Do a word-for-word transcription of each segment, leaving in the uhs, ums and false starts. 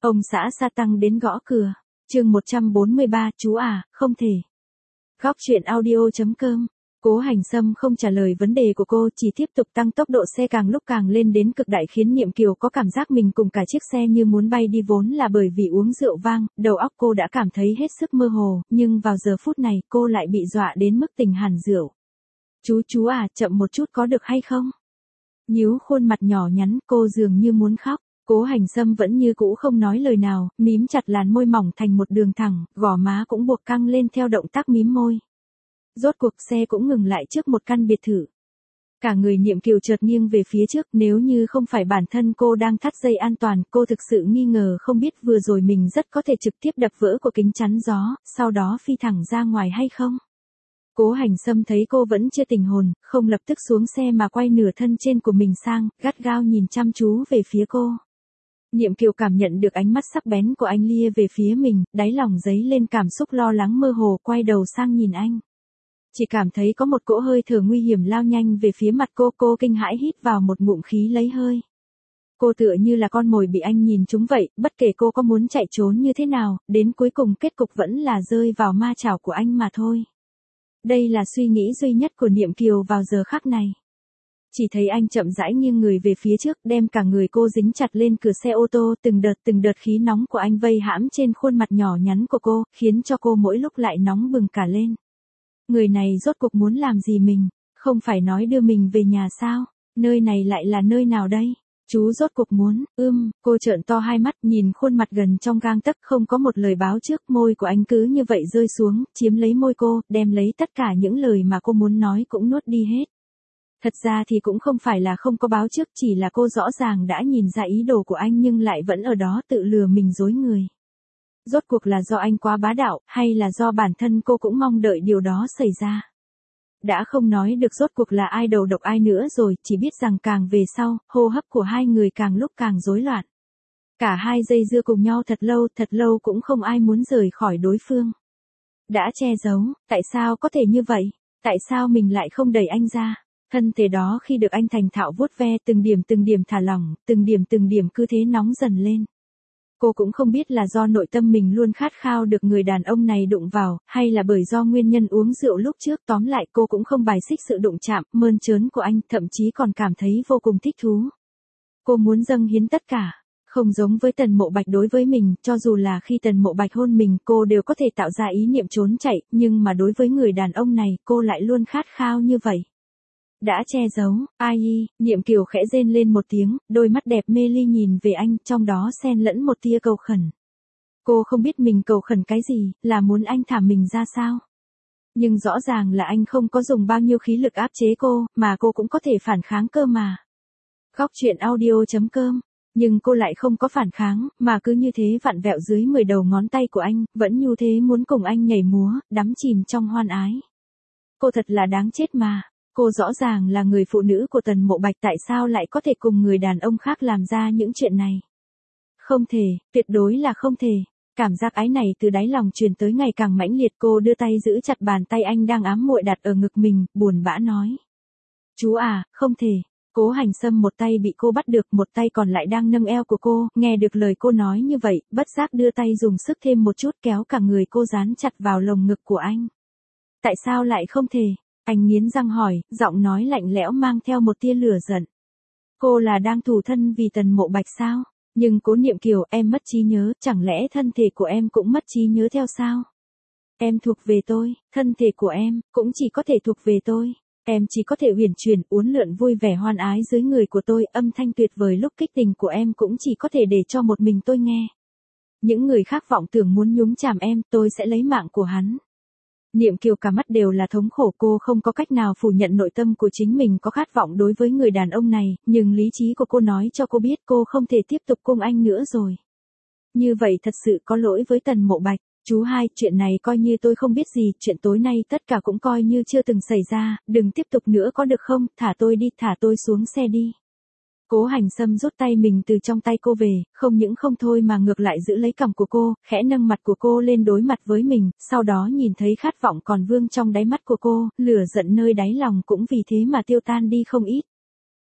Ông xã Sa Tăng đến gõ cửa. Chương một trăm bốn mươi ba, chú à, không thể. Góc truyện audio chấm com. Cố Hành Sâm không trả lời vấn đề của cô, chỉ tiếp tục tăng tốc độ xe càng lúc càng lên đến cực đại, khiến Niệm Kiều có cảm giác mình cùng cả chiếc xe như muốn bay đi, vốn là bởi vì uống rượu vang, đầu óc cô đã cảm thấy hết sức mơ hồ, nhưng vào giờ phút này cô lại bị dọa đến mức tỉnh hẳn rượu. Chú chú à, chậm một chút có được hay không? Nhíu khuôn mặt nhỏ nhắn, cô dường như muốn khóc. Cố Hành Sâm vẫn như cũ không nói lời nào, mím chặt làn môi mỏng thành một đường thẳng, gò má cũng buộc căng lên theo động tác mím môi. Rốt cuộc xe cũng ngừng lại trước một căn biệt thự. Cả người Niệm Kiều chợt nghiêng về phía trước, nếu như không phải bản thân cô đang thắt dây an toàn, cô thực sự nghi ngờ không biết vừa rồi mình rất có thể trực tiếp đập vỡ của kính chắn gió, sau đó phi thẳng ra ngoài hay không. Cố Hành Sâm thấy cô vẫn chưa tỉnh hồn, không lập tức xuống xe mà quay nửa thân trên của mình sang, gắt gao nhìn chăm chú về phía cô. Niệm Kiều cảm nhận được ánh mắt sắc bén của anh lia về phía mình, đáy lòng dấy lên cảm xúc lo lắng mơ hồ, quay đầu sang nhìn anh. Chỉ cảm thấy có một cỗ hơi thở nguy hiểm lao nhanh về phía mặt cô, cô kinh hãi hít vào một ngụm khí lấy hơi. Cô tựa như là con mồi bị anh nhìn trúng vậy, bất kể cô có muốn chạy trốn như thế nào, đến cuối cùng kết cục vẫn là rơi vào ma chảo của anh mà thôi. Đây là suy nghĩ duy nhất của Niệm Kiều vào giờ khắc này. Chỉ thấy anh chậm rãi nghiêng người về phía trước, đem cả người cô dính chặt lên cửa xe ô tô, từng đợt từng đợt khí nóng của anh vây hãm trên khuôn mặt nhỏ nhắn của cô, khiến cho cô mỗi lúc lại nóng bừng cả lên. Người này rốt cuộc muốn làm gì mình, không phải nói đưa mình về nhà sao, nơi này lại là nơi nào đây? Chú rốt cuộc muốn, ưm, cô trợn to hai mắt nhìn khuôn mặt gần trong gang tấc, không có một lời báo trước, môi của anh cứ như vậy rơi xuống, chiếm lấy môi cô, đem lấy tất cả những lời mà cô muốn nói cũng nuốt đi hết. Thật ra thì cũng không phải là không có báo trước, chỉ là cô rõ ràng đã nhìn ra ý đồ của anh nhưng lại vẫn ở đó tự lừa mình dối người. Rốt cuộc là do anh quá bá đạo, hay là do bản thân cô cũng mong đợi điều đó xảy ra. Đã không nói được rốt cuộc là ai đầu độc ai nữa rồi, chỉ biết rằng càng về sau, hô hấp của hai người càng lúc càng rối loạn. Cả hai dây dưa cùng nhau thật lâu, thật lâu cũng không ai muốn rời khỏi đối phương. Đã che giấu, tại sao có thể như vậy? Tại sao mình lại không đẩy anh ra? Thân thể đó khi được anh thành thạo vuốt ve, từng điểm từng điểm thả lỏng, từng điểm từng điểm cứ thế nóng dần lên. Cô cũng không biết là do nội tâm mình luôn khát khao được người đàn ông này đụng vào, hay là bởi do nguyên nhân uống rượu lúc trước, tóm lại cô cũng không bài xích sự đụng chạm, mơn trớn của anh, thậm chí còn cảm thấy vô cùng thích thú. Cô muốn dâng hiến tất cả, không giống với Tần Mộ Bạch đối với mình, cho dù là khi Tần Mộ Bạch hôn mình cô đều có thể tạo ra ý niệm trốn chạy, nhưng mà đối với người đàn ông này cô lại luôn khát khao như vậy. Đã che giấu, ai y, Niệm Kiều khẽ rên lên một tiếng, đôi mắt đẹp mê ly nhìn về anh, trong đó xen lẫn một tia cầu khẩn. Cô không biết mình cầu khẩn cái gì, là muốn anh thả mình ra sao? Nhưng rõ ràng là anh không có dùng bao nhiêu khí lực áp chế cô, mà cô cũng có thể phản kháng cơ mà. Góc truyện audio chấm com. Nhưng cô lại không có phản kháng, mà cứ như thế vặn vẹo dưới mười đầu ngón tay của anh, vẫn như thế muốn cùng anh nhảy múa, đắm chìm trong hoan ái. Cô thật là đáng chết mà. Cô rõ ràng là người phụ nữ của Tần Mộ Bạch, tại sao lại có thể cùng người đàn ông khác làm ra những chuyện này? Không thể, tuyệt đối là không thể. Cảm giác ái này từ đáy lòng truyền tới ngày càng mãnh liệt, cô đưa tay giữ chặt bàn tay anh đang ám muội đặt ở ngực mình, buồn bã nói. Chú à, không thể. Cố Hành Sâm một tay bị cô bắt được, một tay còn lại đang nâng eo của cô, nghe được lời cô nói như vậy, bất giác đưa tay dùng sức thêm một chút kéo cả người cô dán chặt vào lồng ngực của anh. Tại sao lại không thể? Anh nghiến răng hỏi, giọng nói lạnh lẽo mang theo một tia lửa giận. Cô là đang thù thân vì Tần Mộ Bạch sao? Nhưng Cố Niệm Kiều, em mất trí nhớ, chẳng lẽ thân thể của em cũng mất trí nhớ theo sao? Em thuộc về tôi, thân thể của em cũng chỉ có thể thuộc về tôi. Em chỉ có thể uyển chuyển, uốn lượn vui vẻ hoan ái dưới người của tôi, âm thanh tuyệt vời lúc kích tình của em cũng chỉ có thể để cho một mình tôi nghe. Những người khác vọng tưởng muốn nhúng chàm em, tôi sẽ lấy mạng của hắn. Niệm Kiều cả mắt đều là thống khổ, cô không có cách nào phủ nhận nội tâm của chính mình có khát vọng đối với người đàn ông này, nhưng lý trí của cô nói cho cô biết cô không thể tiếp tục cùng anh nữa rồi. Như vậy thật sự có lỗi với Tần Mộ Bạch. Chú hai, chuyện này coi như tôi không biết gì, chuyện tối nay tất cả cũng coi như chưa từng xảy ra, đừng tiếp tục nữa có được không, thả tôi đi, thả tôi xuống xe đi. Cố Hành Sâm rút tay mình từ trong tay cô về, không những không thôi mà ngược lại giữ lấy cằm của cô, khẽ nâng mặt của cô lên đối mặt với mình, sau đó nhìn thấy khát vọng còn vương trong đáy mắt của cô, lửa giận nơi đáy lòng cũng vì thế mà tiêu tan đi không ít.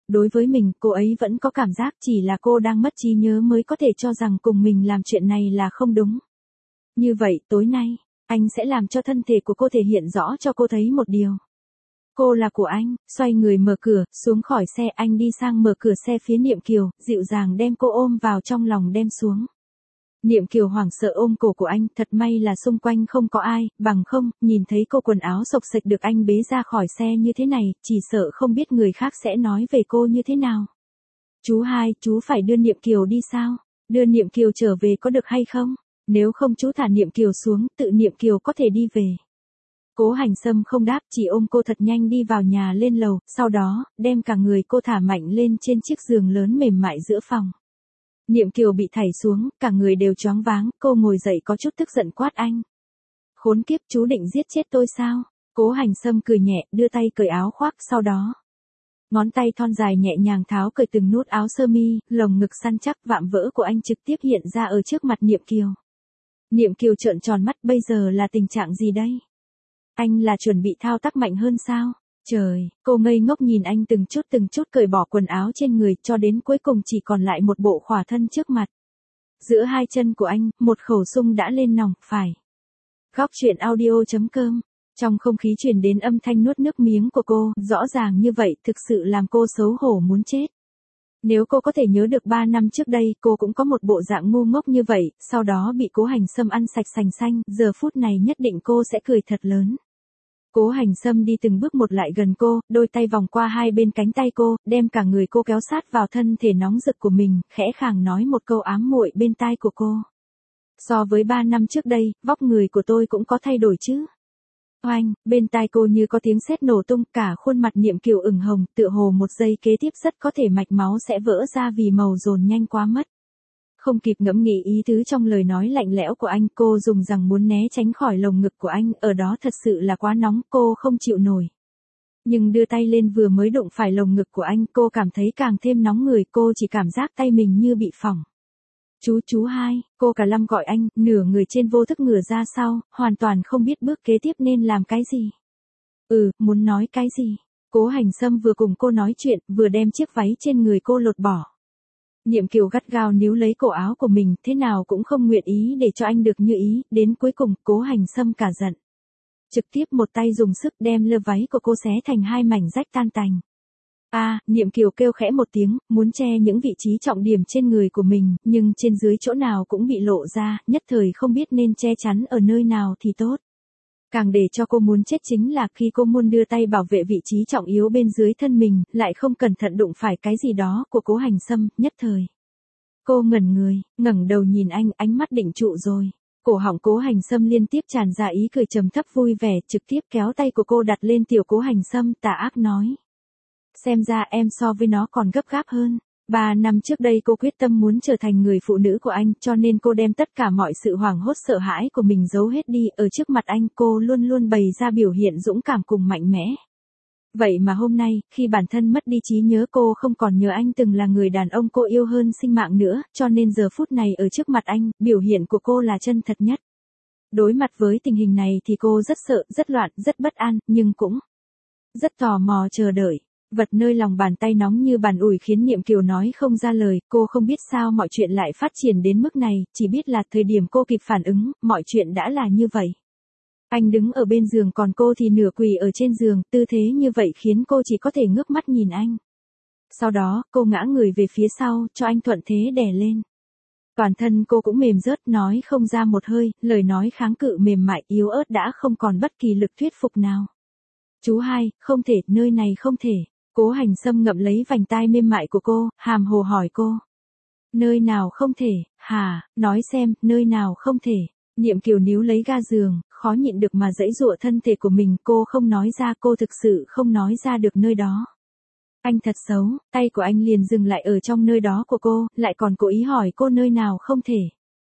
đối với mình, cô ấy vẫn có cảm giác chỉ là cô đang mất trí nhớ mới có thể cho rằng cùng mình làm chuyện này là không đúng. Như vậy, tối nay, anh sẽ làm cho thân thể của cô thể hiện rõ cho cô thấy một điều. Cô là của anh. Xoay người mở cửa, xuống khỏi xe, anh đi sang mở cửa xe phía Niệm Kiều, dịu dàng đem cô ôm vào trong lòng đem xuống. Niệm Kiều hoảng sợ ôm cổ của anh, thật may là xung quanh không có ai, bằng không, nhìn thấy cô quần áo xộc xệch được anh bế ra khỏi xe như thế này, chỉ sợ không biết người khác sẽ nói về cô như thế nào. Chú hai, chú phải đưa Niệm Kiều đi sao? Đưa Niệm Kiều trở về có được hay không? Nếu không chú thả Niệm Kiều xuống, tự Niệm Kiều có thể đi về. Cố Hành Sâm không đáp, chỉ ôm cô thật nhanh đi vào nhà lên lầu, sau đó, đem cả người cô thả mạnh lên trên chiếc giường lớn mềm mại giữa phòng. Niệm Kiều bị thảy xuống, cả người đều choáng váng, cô ngồi dậy có chút tức giận quát anh. Khốn kiếp, chú định giết chết tôi sao? Cố Hành Sâm cười nhẹ, đưa tay cởi áo khoác, sau đó. Ngón tay thon dài nhẹ nhàng tháo cởi từng nút áo sơ mi, lồng ngực săn chắc vạm vỡ của anh trực tiếp hiện ra ở trước mặt Niệm Kiều. Niệm Kiều trợn tròn mắt, bây giờ là tình trạng gì đây? Anh là chuẩn bị thao tác mạnh hơn sao? Trời, cô ngây ngốc nhìn anh từng chút từng chút cởi bỏ quần áo trên người cho đến cuối cùng chỉ còn lại một bộ khỏa thân trước mặt. Giữa hai chân của anh, một khẩu súng đã lên nòng, phải. Góc truyện audio chấm com. Trong không khí truyền đến âm thanh nuốt nước miếng của cô, rõ ràng như vậy thực sự làm cô xấu hổ muốn chết. Nếu cô có thể nhớ được ba năm trước đây, cô cũng có một bộ dạng ngu ngốc như vậy, sau đó bị Cố Hành Sâm ăn sạch sành xanh, giờ phút này nhất định cô sẽ cười thật lớn. Cố Hành Sâm đi từng bước một lại gần cô, đôi tay vòng qua hai bên cánh tay cô, đem cả người cô kéo sát vào thân thể nóng rực của mình, khẽ khàng nói một câu ám muội bên tai của cô. So với ba năm trước đây, vóc người của tôi cũng có thay đổi chứ. Oanh, bên tai cô như có tiếng sét nổ tung, cả khuôn mặt Niệm Kiều ửng hồng, tựa hồ một giây kế tiếp rất có thể mạch máu sẽ vỡ ra vì màu dồn nhanh quá mất. Không kịp ngẫm nghĩ ý tứ trong lời nói lạnh lẽo của anh, cô dùng rằng muốn né tránh khỏi lồng ngực của anh, ở đó thật sự là quá nóng, cô không chịu nổi. Nhưng đưa tay lên vừa mới đụng phải lồng ngực của anh, cô cảm thấy càng thêm nóng người, cô chỉ cảm giác tay mình như bị phỏng. Chú chú hai, cô cả lâm gọi anh, nửa người trên vô thức ngửa ra sau, hoàn toàn không biết bước kế tiếp nên làm cái gì. Ừ, muốn nói cái gì? Cố Hành Sâm vừa cùng cô nói chuyện, vừa đem chiếc váy trên người cô lột bỏ. Niệm Kiều gắt gao níu lấy cổ áo của mình, thế nào cũng không nguyện ý để cho anh được như ý, đến cuối cùng, Cố Hành Sâm cả giận. Trực tiếp một tay dùng sức đem lơ váy của cô xé thành hai mảnh rách tan tành. A, à, Niệm Kiều kêu khẽ một tiếng, muốn che những vị trí trọng điểm trên người của mình, nhưng trên dưới chỗ nào cũng bị lộ ra, nhất thời không biết nên che chắn ở nơi nào thì tốt. Càng để cho cô muốn chết chính là khi cô muốn đưa tay bảo vệ vị trí trọng yếu bên dưới thân mình, lại không cẩn thận đụng phải cái gì đó của Cố Hành Sâm, nhất thời. Cô ngẩn người, ngẩng đầu nhìn anh, ánh mắt định trụ rồi. Cổ họng Cố Hành Sâm liên tiếp tràn ra ý cười trầm thấp vui vẻ, trực tiếp kéo tay của cô đặt lên tiểu Cố Hành Sâm, tà ác nói. Xem ra em so với nó còn gấp gáp hơn. Ba năm trước đây cô quyết tâm muốn trở thành người phụ nữ của anh, cho nên cô đem tất cả mọi sự hoảng hốt sợ hãi của mình giấu hết đi, ở trước mặt anh cô luôn luôn bày ra biểu hiện dũng cảm cùng mạnh mẽ. Vậy mà hôm nay, khi bản thân mất đi trí nhớ, cô không còn nhớ anh từng là người đàn ông cô yêu hơn sinh mạng nữa, cho nên giờ phút này ở trước mặt anh, biểu hiện của cô là chân thật nhất. Đối mặt với tình hình này thì cô rất sợ, rất loạn, rất bất an, nhưng cũng rất tò mò chờ đợi. Vật nơi lòng bàn tay nóng như bàn ủi khiến Niệm Kiều nói không ra lời, cô không biết sao mọi chuyện lại phát triển đến mức này, chỉ biết là thời điểm cô kịp phản ứng, mọi chuyện đã là như vậy. Anh đứng ở bên giường còn cô thì nửa quỳ ở trên giường, tư thế như vậy khiến cô chỉ có thể ngước mắt nhìn anh. Sau đó, cô ngã người về phía sau, cho anh thuận thế đè lên. Toàn thân cô cũng mềm rớt, nói không ra một hơi, lời nói kháng cự mềm mại yếu ớt đã không còn bất kỳ lực thuyết phục nào. Chú hai, không thể, nơi này không thể. Cố Hành Sâm ngậm lấy vành tai mềm mại của cô, hàm hồ hỏi cô. Nơi nào không thể, hả, nói xem, nơi nào không thể. Niệm Kiều níu lấy ga giường, khó nhịn được mà giãy giụa thân thể của mình, cô không nói ra, cô thực sự không nói ra được nơi đó. Anh thật xấu, tay của anh liền dừng lại ở trong nơi đó của cô, lại còn cố ý hỏi cô nơi nào không thể.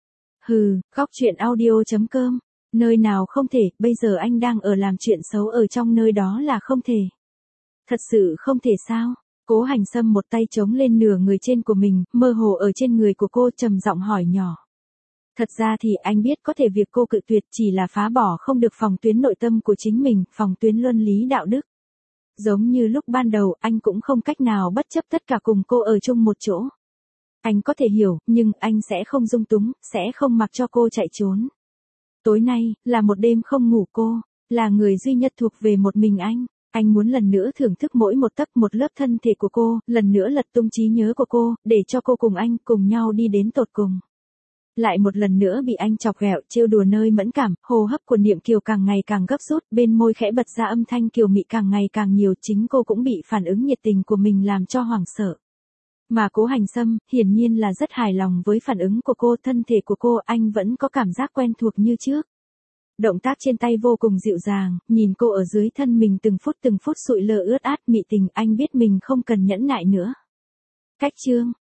Hừ, góc truyện audio chấm com, nơi nào không thể, bây giờ anh đang ở làm chuyện xấu ở trong nơi đó là không thể. Thật sự không thể sao? Cố Hành Sâm một tay chống lên nửa người trên của mình, mơ hồ ở trên người của cô trầm giọng hỏi nhỏ. Thật ra thì anh biết có thể việc cô cự tuyệt chỉ là phá bỏ không được phòng tuyến nội tâm của chính mình, phòng tuyến luân lý đạo đức. Giống như lúc ban đầu anh cũng không cách nào bất chấp tất cả cùng cô ở chung một chỗ. Anh có thể hiểu, nhưng anh sẽ không dung túng, sẽ không mặc cho cô chạy trốn. Tối nay, là một đêm không ngủ cô, là người duy nhất thuộc về một mình anh. Anh muốn lần nữa thưởng thức mỗi một tấc một lớp thân thể của cô, lần nữa lật tung trí nhớ của cô, để cho cô cùng anh cùng nhau đi đến tột cùng. Lại một lần nữa bị anh chọc ghẹo, trêu đùa nơi mẫn cảm, hô hấp của Niệm Kiều càng ngày càng gấp rút, bên môi khẽ bật ra âm thanh kiều mị càng ngày càng nhiều, chính cô cũng bị phản ứng nhiệt tình của mình làm cho hoảng sợ. Mà Cố Hành Sâm, hiển nhiên là rất hài lòng với phản ứng của cô, thân thể của cô, anh vẫn có cảm giác quen thuộc như trước. Động tác trên tay vô cùng dịu dàng, nhìn cô ở dưới thân mình từng phút từng phút sụi lơ ướt át mị tình, anh biết mình không cần nhẫn nại nữa. Cách chương